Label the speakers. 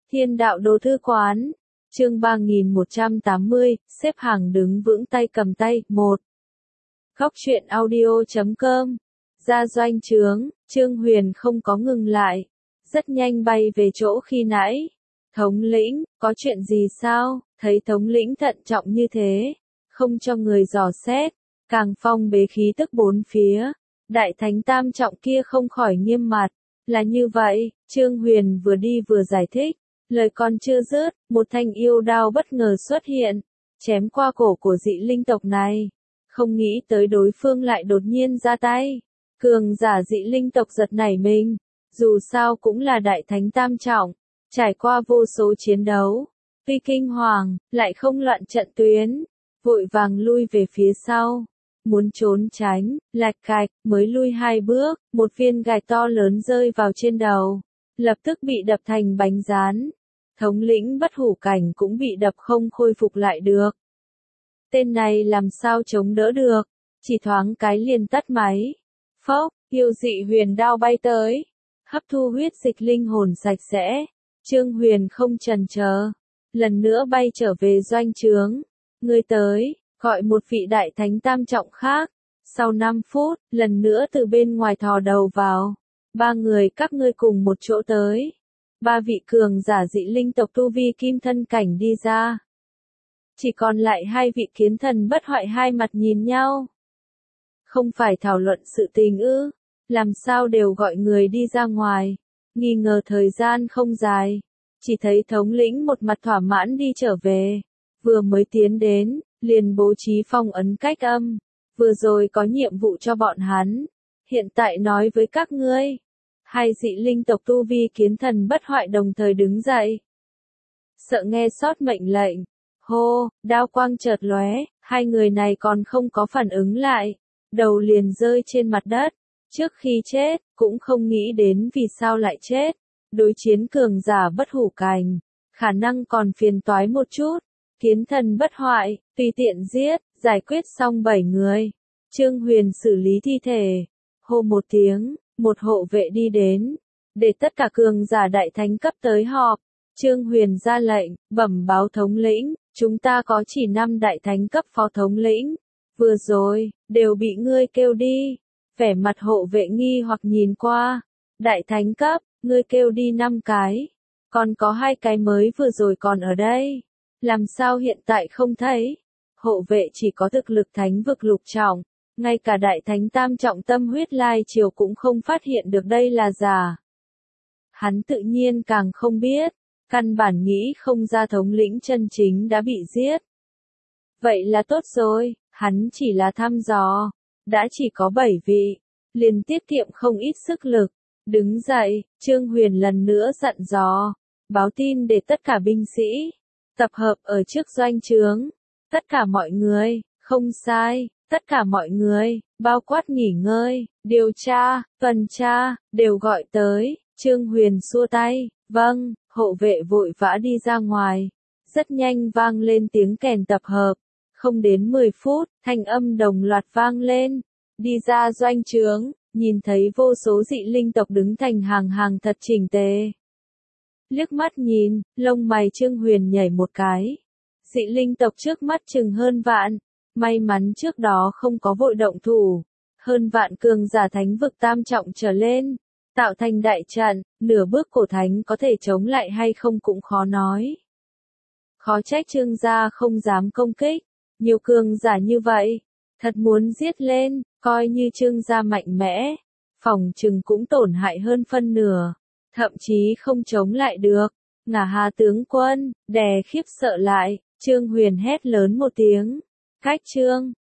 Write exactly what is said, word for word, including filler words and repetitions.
Speaker 1: Thiên đạo đồ thư quán, chương ba nghìn một trăm tám mươi, xếp hàng đứng vững tay cầm tay, một. Góc truyện audio chấm com, ra doanh trướng, Trương Huyền không có ngừng lại, rất nhanh bay về chỗ khi nãy. Thống lĩnh, có chuyện gì sao? Thấy thống lĩnh thận trọng như thế, không cho người dò xét, càng phong bế khí tức bốn phía. Đại thánh tam trọng kia không khỏi nghiêm mặt, là như vậy, Trương Huyền vừa đi vừa giải thích, lời còn chưa dứt, một thanh yêu đao bất ngờ xuất hiện, chém qua cổ của dị linh tộc này. Không nghĩ tới đối phương lại đột nhiên ra tay, cường giả dị linh tộc giật nảy mình, dù sao cũng là đại thánh tam trọng, trải qua vô số chiến đấu, tuy kinh hoàng, lại không loạn trận tuyến, vội vàng lui về phía sau. Muốn trốn tránh, lạch cạch, mới lui hai bước, một viên gạch to lớn rơi vào trên đầu, lập tức bị đập thành bánh rán. Thống lĩnh bất hủ cảnh cũng bị đập không khôi phục lại được. Tên này làm sao chống đỡ được, chỉ thoáng cái liền tắt máy. Phốc, yêu dị huyền đao bay tới, hấp thu huyết dịch linh hồn sạch sẽ. Trương Huyền không chần chờ, lần nữa bay trở về doanh trướng. Người tới, gọi một vị đại thánh tam trọng khác. Sau năm phút, lần nữa từ bên ngoài thò đầu vào. Ba người các ngươi cùng một chỗ tới. Ba vị cường giả dị linh tộc tu vi kim thân cảnh đi ra. Chỉ còn lại hai vị kiến thần bất hoại hai mặt nhìn nhau. Không phải thảo luận sự tình ư, làm sao đều gọi người đi ra ngoài. Nghi ngờ thời gian không dài, chỉ thấy thống lĩnh một mặt thỏa mãn đi trở về. Vừa mới tiến đến, liền bố trí phong ấn cách âm. Vừa rồi có nhiệm vụ cho bọn hắn, hiện tại nói với các ngươi. Hai dị linh tộc tu vi kiến thần bất hoại đồng thời đứng dậy. Sợ nghe sót mệnh lệnh. Hô, đao quang chợt lóe, hai người này còn không có phản ứng lại. Đầu liền rơi trên mặt đất. Trước khi chết, cũng không nghĩ đến vì sao lại chết. Đối chiến cường giả bất hủ cảnh, khả năng còn phiền toái một chút. Kiến thần bất hoại, tùy tiện giết, giải quyết xong bảy người. Trương Huyền xử lý thi thể. Hô một tiếng, một hộ vệ đi đến, để tất cả cường giả đại thánh cấp tới họp. Trương Huyền ra lệnh, bẩm báo thống lĩnh, chúng ta có chỉ năm đại thánh cấp phó thống lĩnh. Vừa rồi, đều bị ngươi kêu đi. Vẻ mặt hộ vệ nghi hoặc nhìn qua. Đại thánh cấp, ngươi kêu đi năm cái. Còn có hai cái mới vừa rồi còn ở đây. Làm sao hiện tại không thấy? Hộ vệ chỉ có thực lực thánh vực lục trọng. Ngay cả đại thánh tam trọng tâm huyết lai triều cũng không phát hiện được đây là giả. Hắn tự nhiên càng không biết. Căn bản nghĩ không ra thống lĩnh chân chính đã bị giết. Vậy là tốt rồi, hắn chỉ là thăm dò. Đã chỉ có bảy vị, liền tiết kiệm không ít sức lực. Đứng dậy, Trương Huyền lần nữa dặn dò, báo tin để tất cả binh sĩ tập hợp ở trước doanh trướng. Tất cả mọi người, không sai, tất cả mọi người, bao quát nghỉ ngơi, điều tra, tuần tra, đều gọi tới. Trương Huyền xua tay, vâng, hộ vệ vội vã đi ra ngoài. Rất nhanh vang lên tiếng kèn tập hợp. Không đến mười phút, thanh âm đồng loạt vang lên. Đi ra doanh trướng, nhìn thấy vô số dị linh tộc đứng thành hàng hàng thật chỉnh tề. Liếc mắt nhìn, lông mày Trương Huyền nhảy một cái. Dị linh tộc trước mắt chừng hơn vạn. May mắn trước đó không có vội động thủ. Hơn vạn cường giả thánh vực tam trọng trở lên. Tạo thành đại trận, nửa bước cổ thánh có thể chống lại hay không cũng khó nói. Khó trách Trương gia không dám công kích. Nhiều cường giả như vậy, thật muốn giết lên, coi như Trương gia mạnh mẽ, phòng chừng cũng tổn hại hơn phân nửa, thậm chí không chống lại được. Ngả Hà tướng quân, đè khiếp sợ lại, Trương Huyền hét lớn một tiếng, cách Trương,